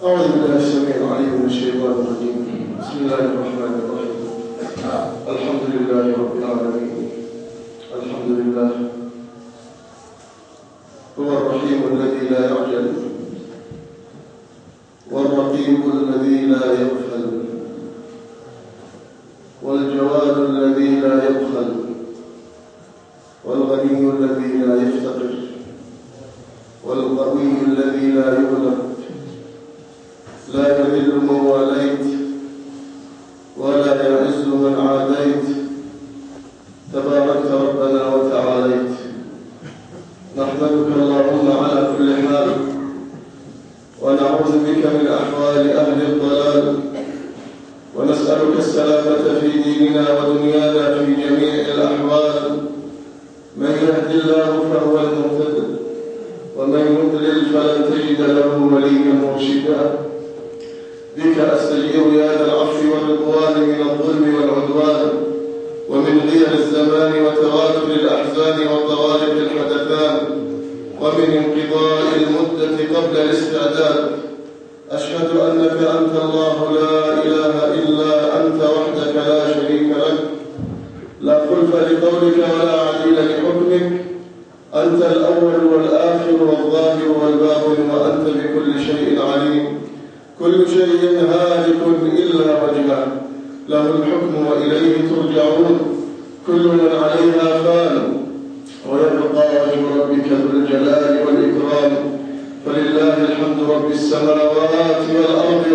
أعوذ بالله السميع العليم من الشيطان الرجيم. بسم الله الرحمن الرحيم. الحمد لله رب العالمين. الحمد لله هو الرحيم الذي لا يعجل، والرقيب الذي لا يغفل، والجواد الذي لا يبخل، والغني الذي لا يفتقر، والقوي الذي لا يغلب، لا يذل من واليت ولا يعز من عاديت، تباركت ربنا وتعاليت. نحمدك اللهم على كل حال، ونعوذ بك من أحوال أهل الضلال، ونسألك السلامة في ديننا ودنيانا في جميع الأحوال. من يهد الله فهو المهتد، ومن يضلل فلن تجد له وليا مرشدا. بك أستجير يا ذا العفو والرضوان من الظلم والعدوان، ومن غير الزمان وتواتر الأحزان وطوارق الحدثان، ومن انقضاء المدة قبل الاستعداد. أشهد أنك أنت الله لا إله إلا أنت وحدك لا شريك لك، لا خلف لقولك ولا عديل لحكمك. أنت الأول والآخر والظاهر والباطن، وأنت بكل شيء عليم. كل شيء هالك إلا وجهه، له الحكم وإليه ترجعون. كل من عليها فان، ويبقى وجه ربك ذو الجلال والإكرام. فلله الحمد رب السماوات والأرض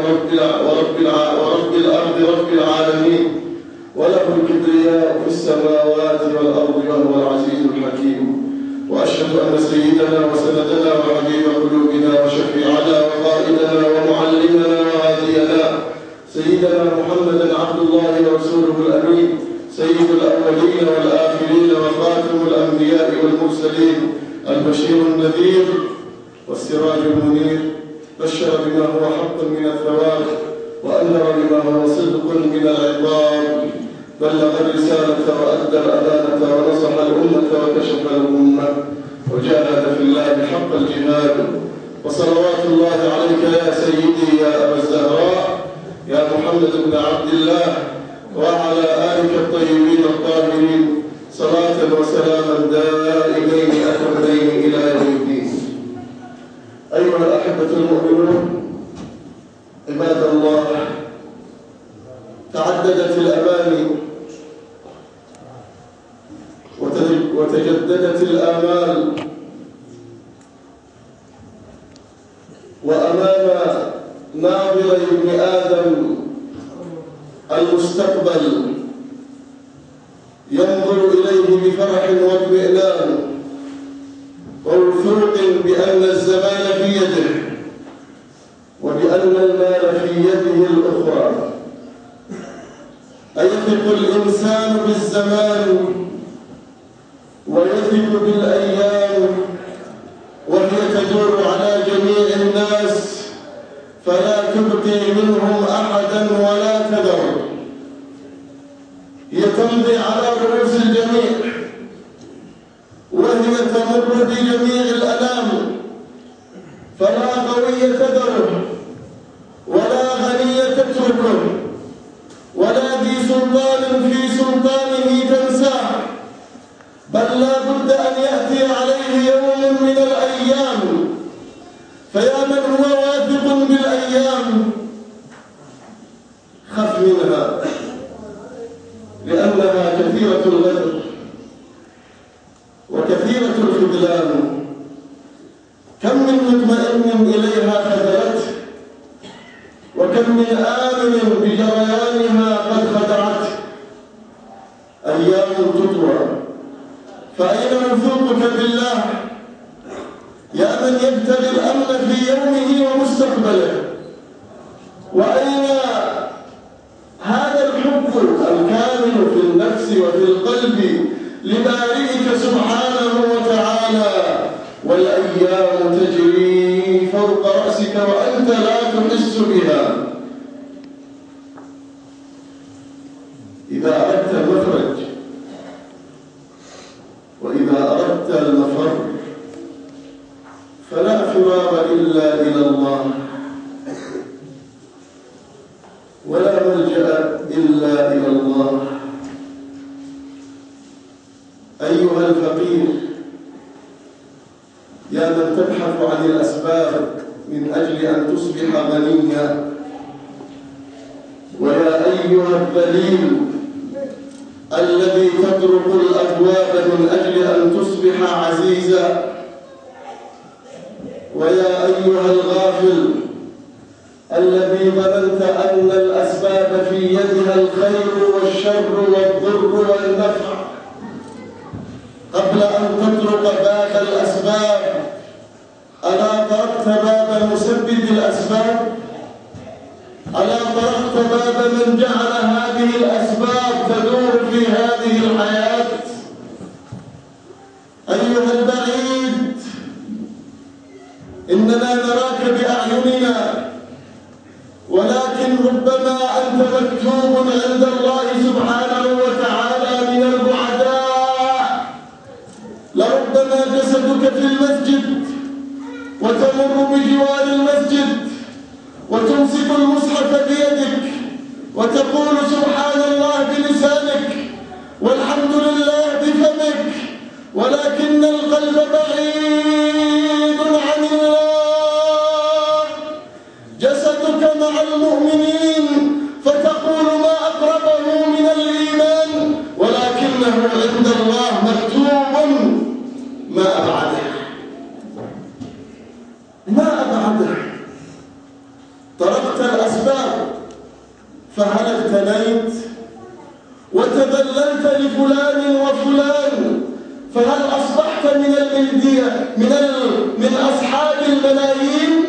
رب العالمين، وله الكبرياء في السماوات والأرض، وهو العزيز الحكيم. وأشهد أن سيدنا وسندنا وحبيب قلوبنا وشفيعنا وقائدنا ومعلمنا وهادينا سيدنا محمدا عبد الله ورسوله الأمين، سيد الأولين والآخرين وخاتم الأنبياء والمرسلين، البشير النذير والسراج المنير. بشر بما هو حق من الثواب، وأنذر بما هو صدق من العقاب. بلغ الرسالة وأدى الأمانة ونصح الأمة وكشف الأمة، وجاهد في الله حق الجهاد. وصلوات الله عليك يا سيدي يا أبا الزهراء، يا محمد بن عبد الله، وعلى آلك الطيبين الطاهرين، صلاة وسلاما دائمين أكملين إلى يوم الدين. أيها الأحبة المؤمنون، عباد الله، تعددت الأماني وتجددت الآمال، وأمام ناظري ابن آدم المستقبل ينظر إليه بفرح واطمئنان ووثوق بأن الزمان في يده، وبأن المال في يده الأخرى. أيثق الإنسان بالزمان ويثق بالأيام، وهي تدور على جميع الناس، فلا تبقي منهم أحدا ولا تذر. هي تمضي على رؤوس الجميع، وهي تمر بجميع الأنام، فلا قوي تذره، ولا غني تتركه، ولا ذي سلطان في سلطانه تنساه. بل لا بد أن يأتي عليه يوم من الأيام، فيا من هو واثق بالأيام خف منها، لأنها كثيرة الغدر وكثيرة الخذلان. كم من مطمئن إليها خذلت، وكم من آمن بجريانها قد خدعت. أيام تطوى، فأين وثوقك بالله يا من يبتغي الأمن في يومه ومستقبله؟ وأين هذا الحب الكامل في النفس وفي القلب لبارئك سبحانه وتعالى؟ والأيام تجري فوق رأسك وأنت لا تحس بها. إذا أردت المخرج وإذا أردت المفر فلا فرار إلا إلى الله. ملجأ إلا إلى الله. أيها الفقير، يا من تبحث عن الأسباب من أجل أن تصبح غنيا، ويا أيها الذليل الذي تطرق الأبواب من أجل أن تصبح عزيزا، ويا أيها الغافل الذي ظننت أن الأسباب في يدها الخير والشر والضر والنفع، قبل أن تطرق باب الأسباب ألا طرقت باب مسبب الأسباب؟ ألا طرقت باب من جعل هذه الأسباب تدور في هذه الحياة؟ أيها البعيد، إننا نراك بأعيننا، ولكن ربما أنت مكتوب عند الله سبحانه وتعالى من البعداء. لربما جسدك في المسجد وتمر بجوار المسجد وتمسك المصحف بيدك وتقول سبحان الله بلسانك والحمد لله بفمك، ولكن القلب بعيد عن الله. جسدك مع المؤمنين فتقول ما أقربه من الإيمان، ولكنه عند الله مكتوب ما أبعده، ما أبعده. طرقت الأسباب فهل اغتنيت؟ وتذللت لفلان وفلان فهل أصبحت من الملدية من أصحاب الملايين؟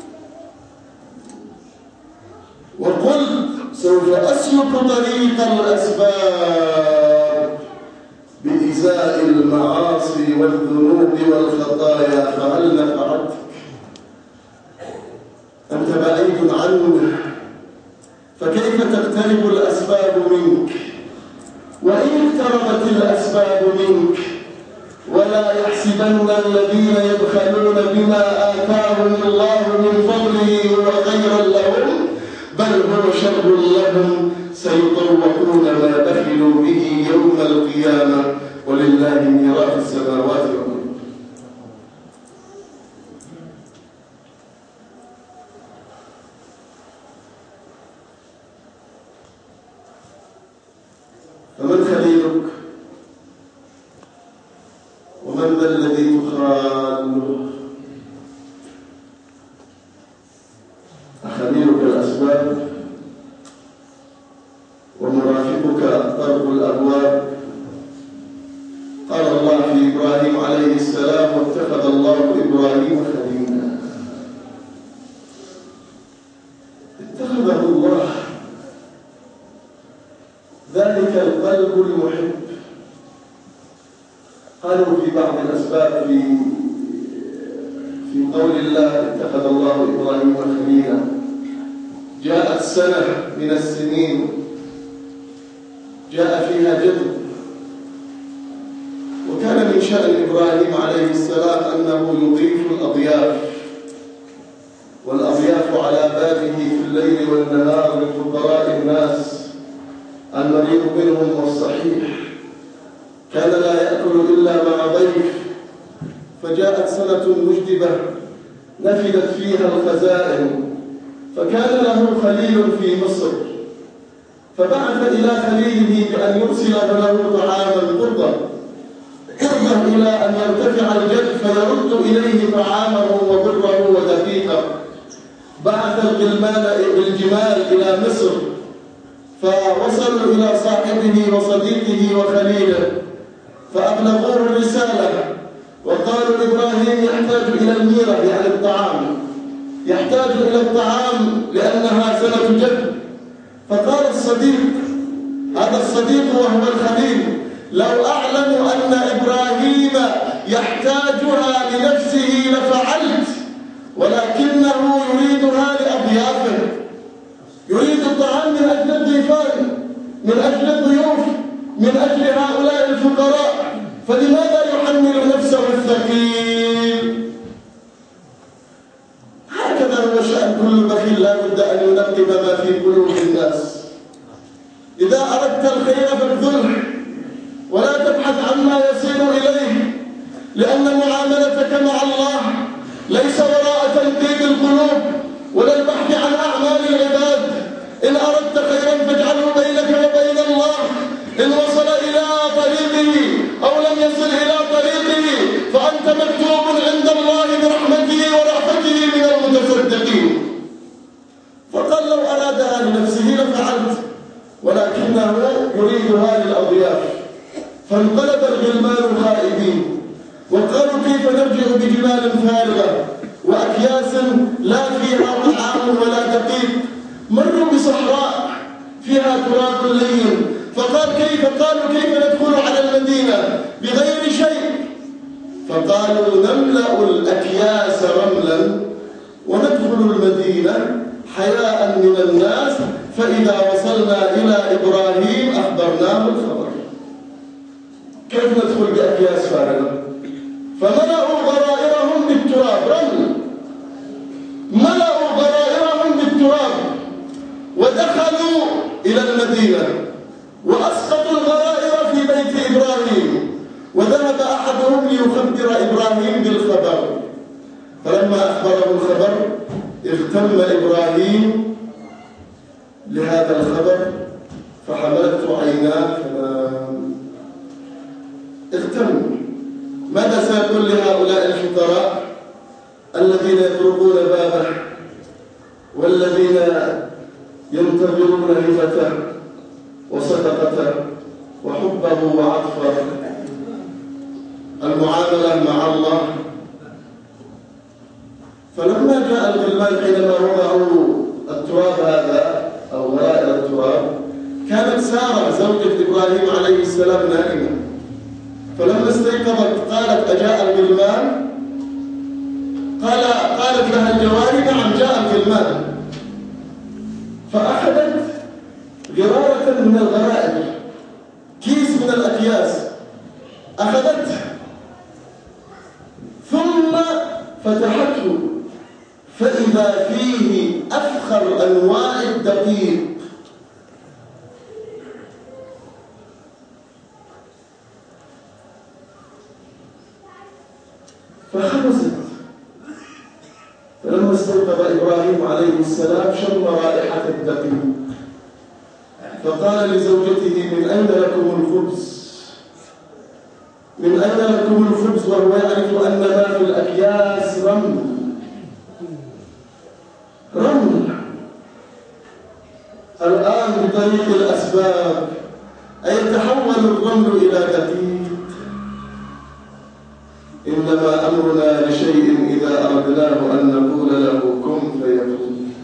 وقلت سوف أسلك طريق الأسباب بإزاء المعاصي والذنوب والخطايا، فهل نفعتك؟ أنت بعيد عنه، فكيف تقترب الأسباب منك؟ وإن اقتربت الأسباب منك، ولا يحسبن الذين يبخلون بما آتاهم الله من فضله هو خيرا لهم، بل هو شر لهم، سيطوقون ما بخلوا به يوم القيامة، ولله ميراث السماوات والأرض. فمن خليلك؟ ومن ذا الذي تخاله؟ أخليلك الأسباب ومرافقك طرق الأبواب؟ قال الله في إبراهيم عليه السلام: واتخذ الله إبراهيم خليلا. اتخذه الله، ذلك القلب المحب. قالوا في بعض الأسباب في قول الله اتخذ الله إبراهيم خليلا، جاءت سنة من السنين جاء فيها جد، وكان من شأن إبراهيم عليه السلام أنه يضيف الأضياف، والأضياف على بابه في الليل والنهار لفقراء الناس المريض منهم والصحيح، كان لا يأكل إلا مع ضيف. فجاءت سنة مجدبة نفدت فيها الخزائن، فكان له خليل في مصر، فبعث إلى خليله بأن يرسل له طعاما قربا إلى أن يرتفع الجد فيرد إليه طعامه وبره ودقيقه. بعث الغلمان بالجمال إلى مصر، فوصلوا إلى صاحبه وصديقه وخليله فأبلغوه الرسالة، وقالوا إبراهيم يحتاج إلى الميرة يعني الطعام، يحتاج إلى الطعام لأنها سنة جد. فقال الصديق، هذا الصديق وهو الخليل: لو أعلم أن إبراهيم يحتاجها لنفسه لفعلت، ولكنه يريدها لأضيافه، يريد الطعام من أجل الضيفان، من أجل الضيوف، من أجل هؤلاء الفقراء، فلماذا يحمل نفسه الثقيل؟ هكذا هو شأن كل بخيل، لا بد أن ينقب ما في قلوب الناس. علاقتك مع الله ليس وراء تنقيب القلوب ولا البحث عن أعمال العباد. إن أردت خيرا فاجعله بينك وبين الله، إن وصل إلى طريقه أو لم يصل إلى طريقه فأنت مكتوب عند الله برحمته ورأفته من المتصدقين. فقال لو أرادها لنفسه لفعلت، ولكنه يريدها للأضياف. فانقلب الغلمان خائبين وقالوا كيف نرجع بجمال فارغة وأكياس لا فيها طعام ولا دقيق. مروا بصحراء فيها تراب لين، قالوا كيف ندخل على المدينة بغير شيء؟ فقالوا نملأ الأكياس رملا وندخل المدينة حياء من الناس، فإذا وصلنا إلى إبراهيم أخبرناه الخبر. كيف ندخل بأكياس فارغة؟ فملأوا غرائرهم بالتراب، رمل، ملأوا غرائرهم بالتراب ودخلوا إلى المدينة وأسقطوا الغرائر في بيت إبراهيم. وذهب أحدهم ليخبر إبراهيم بالخبر، فلما أخبره الخبر اغتم إبراهيم لهذا الخبر فحملته عيناه فنام. اغتم. ماذا سيقول لهؤلاء الفقراء الذين يطرقون بابه والذين ينتظرون هبته وصدقته وحبه وعطفه، المعاملة مع الله؟ فلما جاء الغلمان حينما وضعوا التراب هذا أو غرائر التراب، كانت سارة زوجة إبراهيم عليه السلام نائمة، فلما استيقظت قالت أجاء الغلمان؟ قالت لها الجواري نعم جاء الغلمان. فأخذت غرارة من الغرائر، كيس من الأكياس، أخذته ثم فتحته فإذا فيه أفخر أنواع الدقيق. فخرجت. فلما استيقظ إبراهيم عليه السلام شم رائحة الدقيق، فقال لزوجته من أين لكم الخبز؟ من أين لكم الخبز؟ وهو يعرف أن ما في الأكياس رمل. الآن بطريق الأسباب أيتحول الرمل إلى دقيق. إنما أمرنا لشيء إذا أردناه أن نقول له كن فيكون.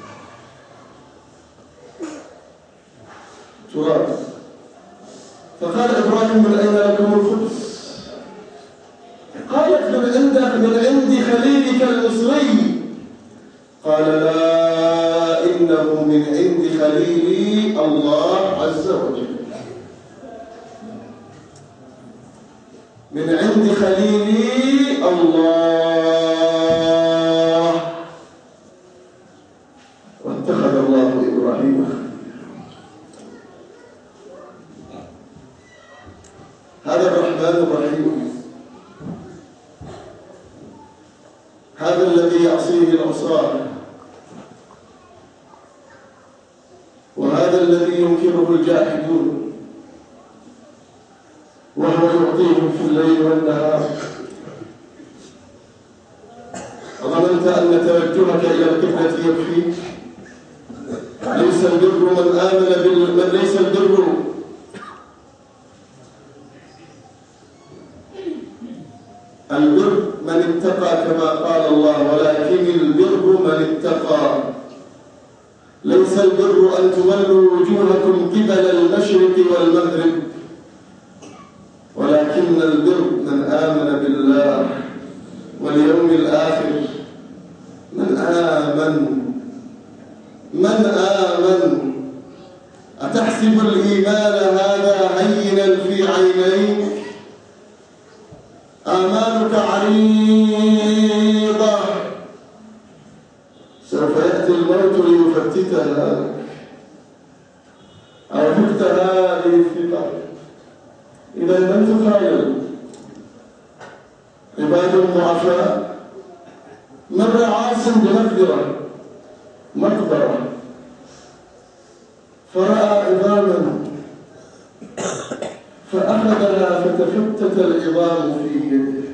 تراب. فقال إبراهيم من أين لكم الخبز؟ قالت من عند خليلك المصري. قال لا، إنه من عند خليلي الله عز وجل، من عند خليلي الله. واتخذ الله إبراهيم خليلا. هذا الرحمن الرحيم، هذا الذي يعصيه العصاة، وهذا الذي ينكره الجاحدون، وهو يعطيهم في الليل والنهار. أظننت أن توجهك إلى القبلة يكفيك؟ ليس البر من آمن ليس البر من اتقى كما قال الله، ولكن البر من اتقى. ليس البر أن تولوا وجوهكم قبل المشرق والمغرب، ولكن البر من آمن بالله واليوم الآخر. من آمن. أتحسب الإيمان هذا هينا في عينيك؟ آمالك عريضة، سوف يأتي الموت ليفتتها أو فكتها ليفتتها. إذا لم تخايل عباد ضعفاء. مر عاص مقبرة فرأى عظاما فأخذها فتفتت العظام في يده.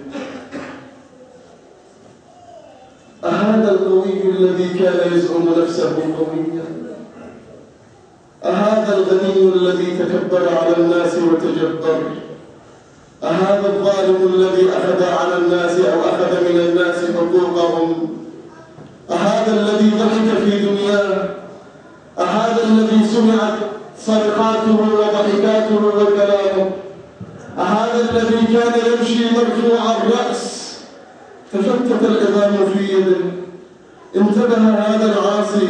أهذا القوي الذي كان يزعم نفسه قويا؟ أهذا الغني الذي تكبر على الناس وتجبر؟ أهذا الظالم الذي أخذ على الناس أو أخذ من الناس حقوقهم؟ أهذا الذي ضحك في دنياه؟ أهذا الذي سمعت صرخاته وضحكاته وكلامه؟ أهذا الذي كان يمشي مرفوع الرأس تفتت العظام في يده؟ انتبه هذا العاصي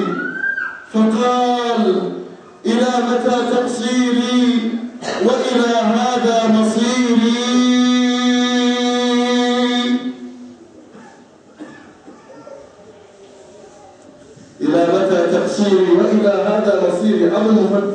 فقال: إلى متى تقصيري وإلى هذا مصيري؟ إلى متى تقصيري وإلى هذا مصيري؟ أبو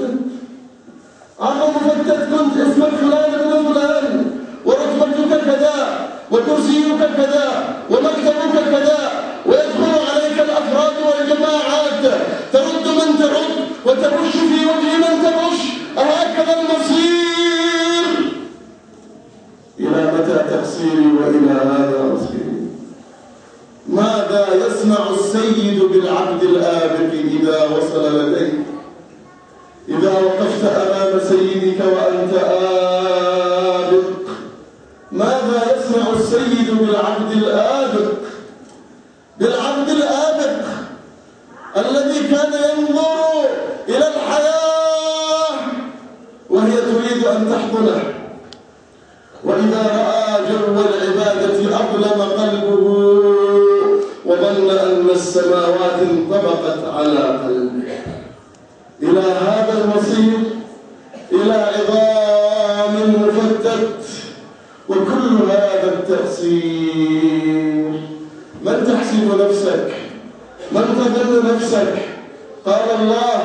مفتت كنت اسمك فلان ابن فلان ورتبتك كذا وكرسيك كذا ومكتبك كذا، ويدخل عليك الأفراد والجماعات ترد من ترد وتبش في وجه من تبش. أهكذا المصير؟ إلى متى تقصيري وإلى هذا مصيري؟ ماذا يصنع السيد بالعبد الآبق إذا وصل لديه؟ إذا وقفت أمام سيدك وأنت آبق، ماذا يصنع السيد بالعبد الآبق؟ بالعبد الآبق الذي كان ينظر إلى الحياة وهي تريد أن تحضنه، وإذا رأى جو العبادة أظلم قلبه وظن أن السماوات انطبقت على قلبه. إلى هذا المصير، إلى عظام مفتت وكل هذا التأثير. من تحسب نفسك؟ من تظن نفسك؟ قال الله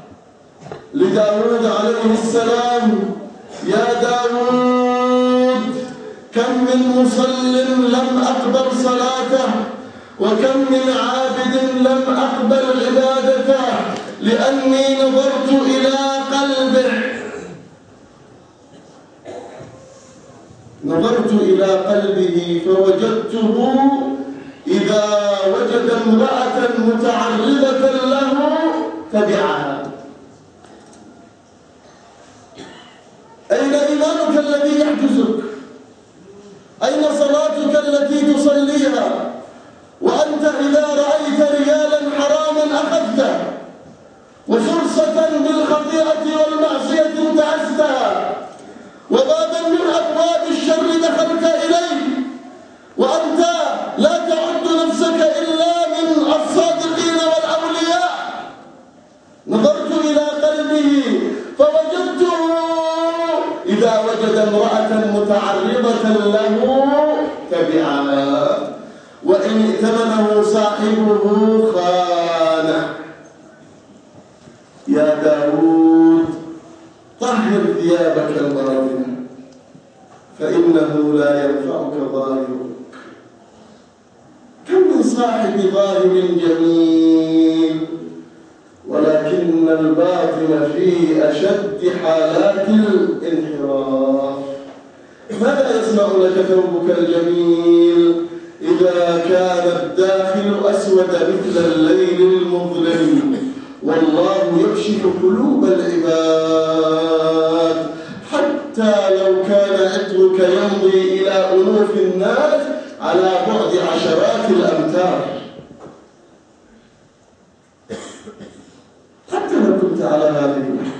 لداود عليه السلام: يا داود كم من مصل لم أقبل صلاته وكم من عابد لم أقبل عبادته لأني نظرت إلى قلبه. نظرت إلى قلبه فوجدته إذا وجد امرأة متعرضة له تبعها. أين إيمانك الذي يحجزك؟ أين صلاتك التي تصليها؟ وأنت إذا رأيت ريالا حراما أخذته وفرصة بالخطيئة والمعصية انتهزتها وبابا من أبواب الشر دخلت إليه وأنت لا تعد نفسك إلا من الصادقين والأولياء. نظرت إلى قلبه فوجدته إذا وجد امرأة متعرضة له تبعها، وإن ائتمنه صاحبه خانه. يا داود طهر ثيابك الباطنة فإنه لا ينفعك ظاهرك. كم من صاحب ظاهر جميل ولكن الباطن في أشد حالات الانحراف. ماذا يصنع لك ثوبك الجميل إذا كان الداخل أسود مثل الليل المظلم؟ والله يكشف قلوب العباد حتى لو كان عطرك يمضي إلى أنوف الناس على بعد عشرات الأمتار. حتى لو كنت على هذه النحو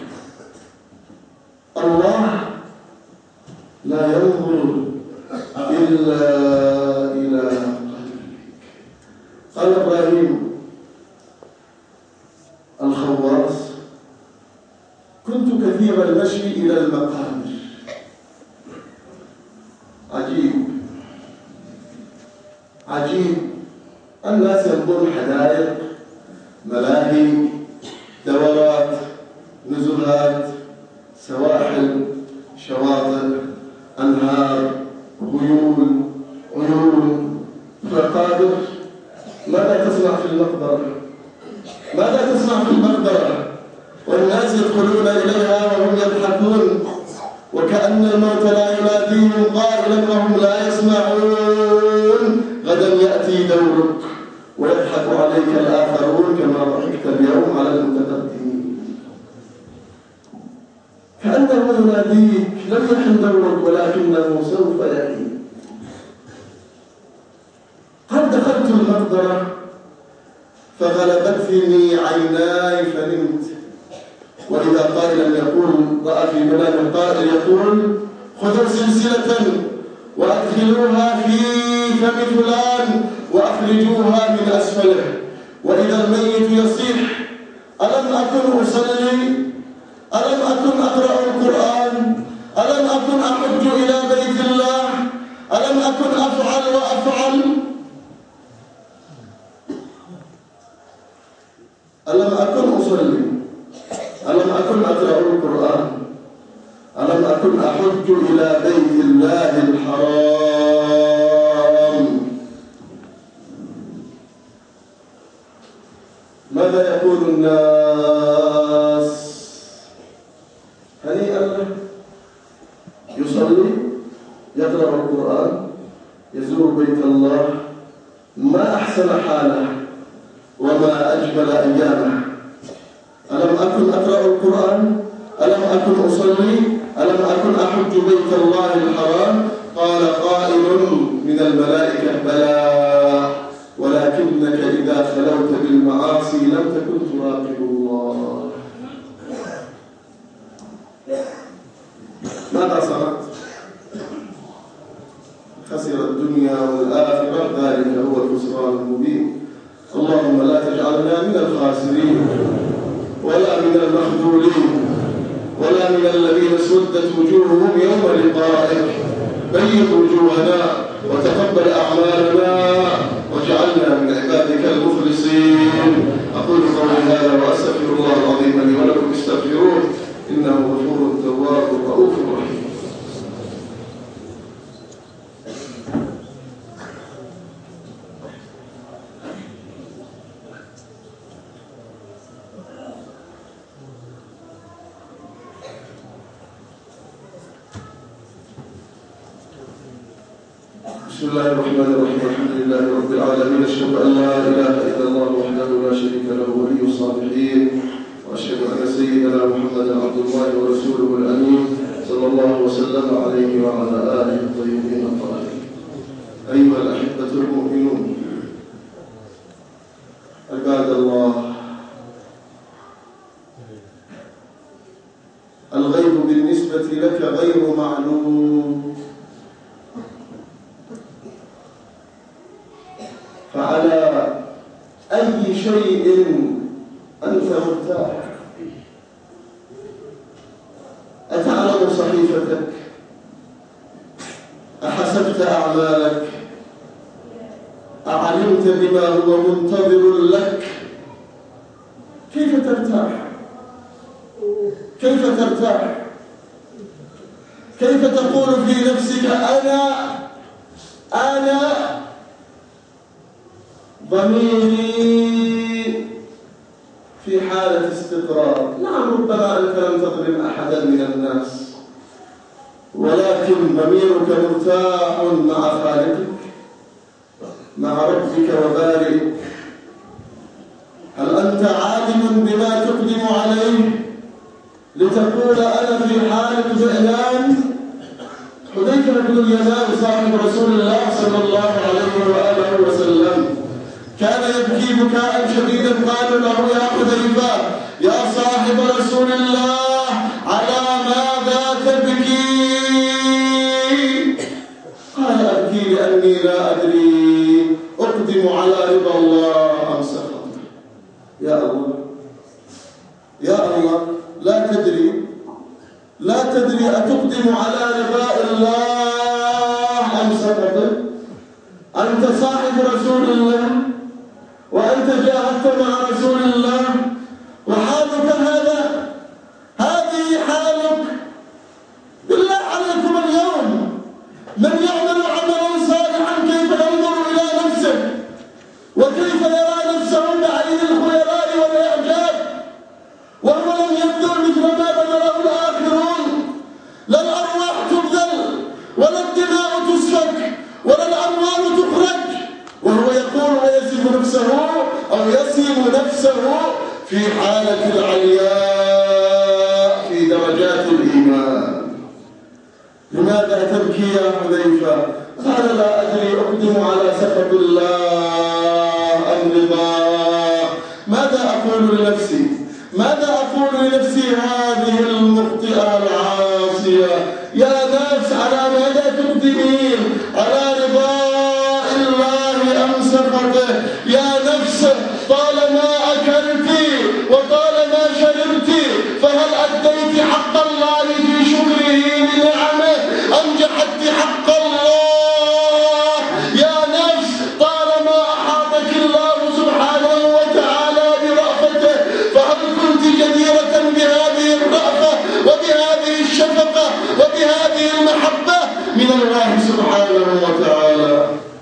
الله لا ينظر إلا إلى قلبك. قال إبراهيم الخواص: كنت كثير المشي إلى المقابر. عجيب الناس يمضون حدائق، ملاهي، دورات، نزهات، سواحل، شواطئ، أنهار، غيول، عيون، المقابر ماذا تصنع في المقبرة؟ ماذا تصنع في المقبرة والناس يدخلون إليها وهم يضحكون وكأن الموت لا يناديهم قائلا وهم لا يسمعون غدا يأتي دورك ويضحك عليك الآخرون كما ضحكت اليوم على المتقدمين. كأنه يناديك لم يحن دورك ولكنه سوف يأتي. قد دخلت المقبرة فغلبتني عيناي فنمت، وإذا قائلا يقول رأى في منام قائل يقول خذوا سلسلة وأدخلوها في فم فلان وأخرجوها من أسفله، وإذا الميت يصيح ألم أكن أصلي؟ ألم أكن أقرأ القرآن؟ ألم أكن أحج إلى بيت الله؟ ألم أكن أفعل وأفعل؟ ألم أكن أصلي؟ ألم أكن أقرأ القرآن؟ ألم أكن أحج إلى بيت الله الحرام؟ ماذا يقول الناس؟ هنيئا له، يصلي، يقرأ القرآن، يزور بيت الله، ما أحسن حاله وما أجمل أيامه. ألم أكن أقرأ القرآن؟ ألم أكن أصلي؟ ألم أكن أحج بيت الله الحرام؟ قال قائل من الملائكة بلى، ولكنك إذا خلوت بالمعاصي لم تكن تراقب الله. ماذا صنعت؟ خسر الدنيا والآخرة، ذلك هو الخسران المبين. اللهم لا تجعلنا من الخاسرين ولا من المخذولين ولا من الذين اسودت وجوههم يوم لقائك. بيض وجوهنا وتقبل أعمالنا واجعلنا من عبادك المخلصين. أقول قولي هذا وأستغفر الله العظيم لي ولكم استغفروه إنه غفور تواب رؤوف رحيم. بسم الله الرحمن الرحيم. الحمد لله رب العالمين، أشهد أن لا إله إلا الله وحده لا شريك له ولي الصالحين، وأشهد أن سيدنا محمدا عبد الله ورسوله الأمين صلى الله وسلم عليه وعلى آله الطيبين الطاهرين. أيها الأحبة المؤمنون، عباد الله، الغيب بالنسبة لك غير معلوم، فعلى أي شيء أنت مرتاح؟ أتعلم صحيفتك؟ أحسبت أعمالك؟ أعلمت بما هو منتظر لك؟ كيف ترتاح؟ كيف ترتاح؟ كيف تقول في نفسك أنا ضميري في حالة استقرار؟ نعم، ربما أنت لم تظلم أحدا من الناس، ولكن ضميرك مرتاح مع خالقك، مع ربك وبارئك. هل أنت عالم بما تقدم عليه لتقول أنا في حالة اطمئنان؟ حذيفة بن اليمان صاحب رسول الله صلى الله عليه وآله وسلم كان يبكي بكاء شديدا. قالوا له يا حذيفة يا صاحب رسول الله على ماذا تبكي؟ قال أبكي لأني لا أدري أقدم على رضا الله أم سخطه. يا الله، يا الله، لا تدري أتقدم على رضاء الله أم سخطه؟ أنت صاحب رسول الله وأنت جاهدت مع رسول الله، وحالك هذه حالك. بالله عليكم اليوم من يعمل عملا صالحا كيف ينظر إلى نفسه نفسه أو يصل نفسه في حالة العلياء في درجات الإيمان. لماذا تبكي يا حذيفة؟ قال لا أدري أقدم على سخط الله أم رضاه. ماذا أقول لنفسي؟ ماذا أقول لنفسي هذه المخطئة العاصية؟ يا نفس على ماذا تقدمين؟ على رضاء الله أم سخطه؟ يا نفس طالما أكلت وطالما شربت فهل أديت حق الله في شكره لنعمه أم جحدت حق الله؟ يا نفس طالما أحاطك الله سبحانه وتعالى برأفته فهل كنت جديرة بهذه الرأفة وبهذه الشفقة وبهذه المحبة من الله سبحانه وتعالى؟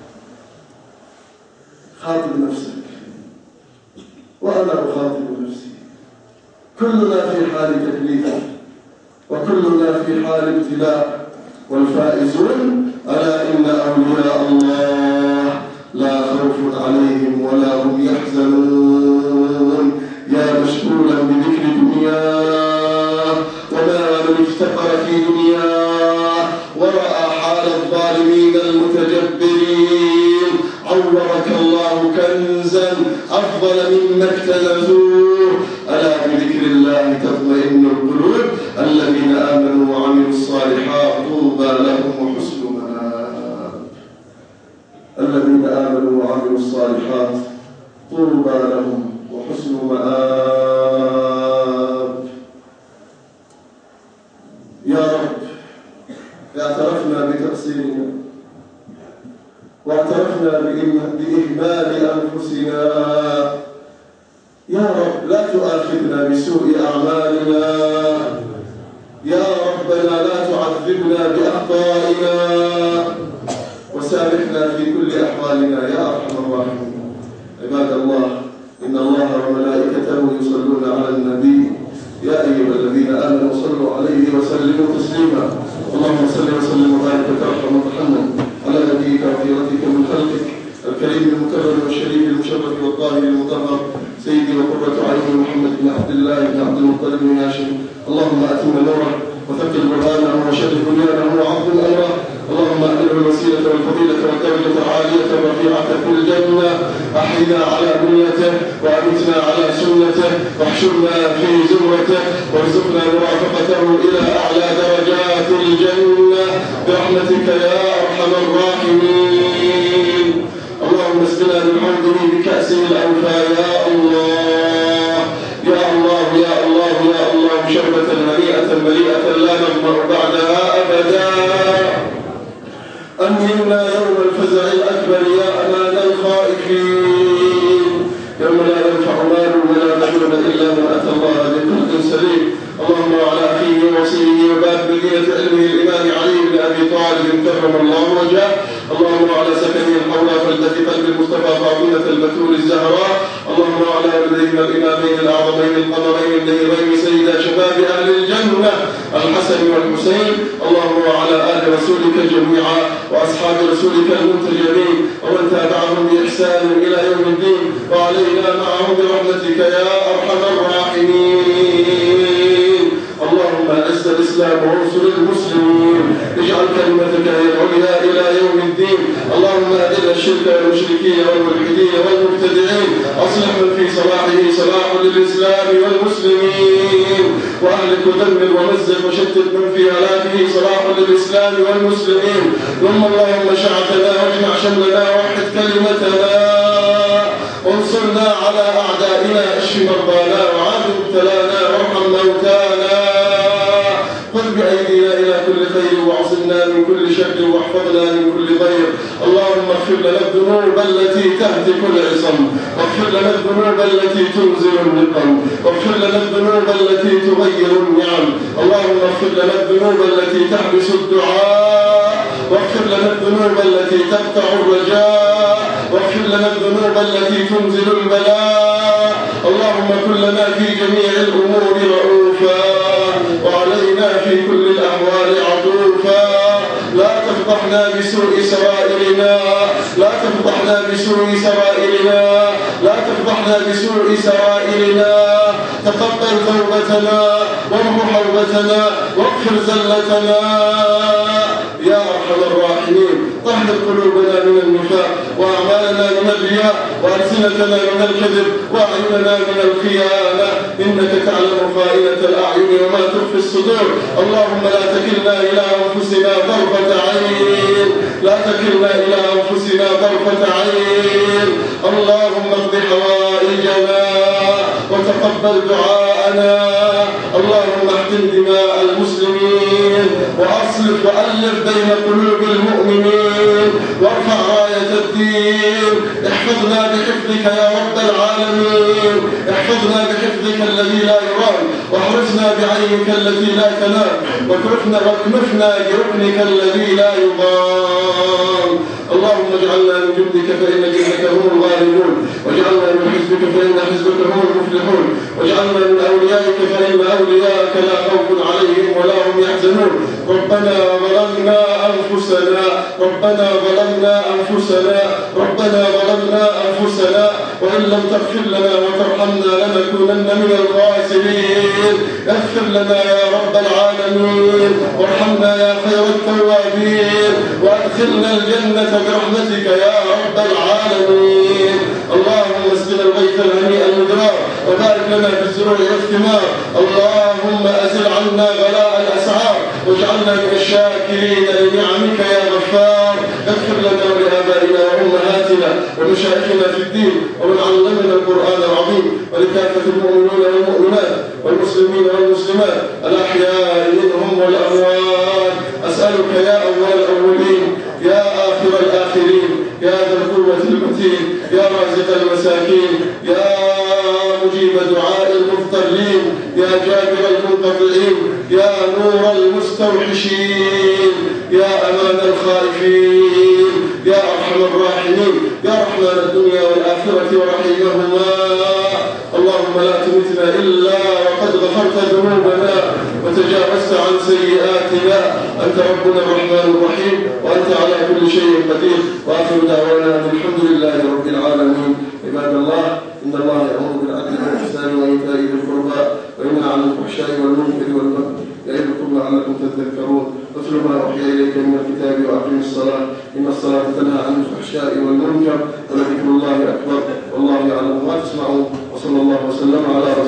خاطب نفسك وأنا أخاطب نفسي. كلنا في حال تكليف وكلنا في حال ابتلاء، والفائزون ألا إن أولياء الله لا خوف عليهم ولا هم يحزنون. يا مشغولا بذكر دنياه وما من افتقر في دنياه ورأى حال الظالمين المتجبرين عورك الله كنزا أفضل مما اكتنزوه. ألا بذكر الله تطمئن القلوب. الذين آمنوا وعملوا الصالحات طوبى لهم وحسن مآب. الذين آمنوا وعملوا الصالحات طوبى لهم وحسن مآب. يا رب اعترفنا بتقصيرنا واعترفنا بإهمال أنفسنا. يا رب لا تؤاخذنا بسوء أعمالنا. يا ربنا لا تعذبنا بأخطائنا وسامحنا في كل أحوالنا يا أرحم الراحمين. عباد الله، إن الله وملائكته يصلون على النبي يا أيها الذين آمنوا صلوا عليه وسلموا تسليما. اللهم صل وسلم وبارك وترحم وتحنن على نبيك وخيرتك من خلقك الكريم المكرم والشريف المشرف والطاهر المطهر سيدي وقرة عين محمد بن عبد الله بن عبد المطلب بن هاشم. اللهم أتم نوره وثقل برهانه وشرف بنيانه وعظم أمره. اللهم أهله الوسيلة والفضيلة والدرجة العالية الرفيعة في الجنة. أحينا على بنيته وأمتنا على سنته واحشرنا في زمرته وارزقنا مرافقته إلى أعلى درجات الجنة برحمتك يا أرحم الراحمين. اللهم اسقنا من حوضه بكأسه الأوفى يا الله يا الله يا الله يا الله شربة هنيئة مليئة لا نظمأ بعدها أبدا. أمهلنا يوم الفزع الأكبر يا أمان الخائفين، يوم لا ينفع مال ولا بنون إلا من أتى الله بقلب سليم. اللهم وعلى أخيه وصيه وباب مدينة علمه الإمام علي بن أبي طالب كرم الله وجهه. اللهم وعلى سكنه الحوضى فلدة قلب المصطفى فاطمة البتول الزهراء. اللهم وعلى ولديهما الإمامين الأعظمين القمرين النيرين سيدا شباب أهل الجنة الحسن والحسين. اللهم وعلى آل رسولك جميعا وأصحاب رسولك المنتجبين ومن تابعهم بإحسان إلى يوم الدين وعلينا معهم برحمتك يا أرحم الراحمين. اللهم أعز الإسلام وانصر المسلمين، اجعل كلمتك هي العليا إلى يوم الدين. اللهم أذل الشرك والمشركين والملحدين والمبتدعين، أصلح من في صلاحه صلاح للإسلام والمسلمين، وأهلك ودمر ومزق وشتت من في هلاكه صلاح للإسلام والمسلمين. ثم اللهم شعتنا واجمع شملنا ووحد كلمتنا وانصرنا على أعدائنا، اشف مرضانا وعاف مبتلانا وارحم موتانا، خذ بأيدينا إلى كل خير واعصمنا من كل شر واحفظنا من كل خير. اللهم اغفر لنا الذنوب التي تهتك العصم، واغفر لنا الذنوب التي تنزل النقم، واغفر لنا الذنوب التي تغير النعم. اللهم اغفر لنا الذنوب التي تحبس الدعاء، واغفر لنا الذنوب التي تقطع الرجاء، واغفر لنا الذنوب التي تنزل البلاء. اللهم كن لنا في جميع الأمور رؤوفا وعلينا في كل الأحوال عطوفا. لا تفضحنا بسوء سرائرنا، لا تفضحنا بسوء سرائرنا، لا تفضحنا بسوء سرائرنا. تقبل توبتنا وامح حوبتنا واغفر زلتنا يا أرحم الراحمين. طهر قلوبنا من النفاق وأعمالنا من الرياء وألسنتنا من الكذب وأعيننا من الخيانة، إنك تعلم خائنة الأعين وما تخفي الصدور. اللهم لا تكلنا إلى أنفسنا طرفة عين، لا تكلنا إلى أنفسنا طرفة عين. اللهم اقض حوائجنا وتقبل دعاءنا. اللهم احقن دماء المسلمين وأصلح وألف بين قلوب المؤمنين وارفع راية الدين. احفظنا بحفظك يا رب العالمين، احفظنا بحفظك الذي لا يرام، واحرسنا بعينك التي لا تنام، واكنفنا بركنك الذي لا يضام. اللهم اجعلنا من جندك فإن جندك هم الغالبون، واجعلنا من حزبك فإن حزبك هم المفلحون، واجعلنا من أوليائك فإن أولياءك لا خوف عليهم ولا هم يحزنون. ربنا ظلمنا أنفسنا، ربنا ظلمنا أنفسنا، ربنا ظلمنا أنفسنا، وإن لم تغفر لنا وترحمنا لنكونن من الخاسرين. اغفر لنا يا رب العالمين، وارحمنا يا خير التوابين، وادخلنا الجنة برحمتك يا رب العالمين. اللهم اسقنا الغيث الهنيء المدرار، وبارك لنا في الزروع والثمار. اللهم أزل عنا غلاء الأسعار، واجعلنا من الشاكرين لنعمك يا غفار. اغفر لنا ولآبائنا وأمهاتنا ومشايخنا في الدين، ومن علمنا القرآن العظيم، ولكافة المؤمنين والمؤمنات والمسلمين والمسلمات الأحياء منهم والأموات. أسألك يا أول الأولين، يا آخر الآخرين، يا ذا القوة المتين، يا رازق المساكين، يا مجيب دعاء المضطرين، يا جابر المنقطعين، يا نور المستوحشين، يا أمان الخائفين، يا أرحم الراحمين، يا رحمن الدنيا والآخرة ورحيمهما. اللهم لا تمتنا إلا وقد غفرت ذنوبنا وتجاوزت عن سيئاتنا. أنت ربنا الرحمن الرحيم، وأنت على كل شيء قدير. وآخر دعوانا الحمد لله رب العالمين. عباد الله، إن الله يأمر بالعدل والإحسان وإيتاء ذي القربى وينهى عن الفحشاء والمنكر والبغي يعظكم لعلكم تذكرون. اتل ما أوحي إليك من الكتاب وأقم الصلاة، إن الصلاة تنهى عن الفحشاء والمنكر ولذكر الله أكبر والله يعلم ما تسمعون. وصلى الله وسلم على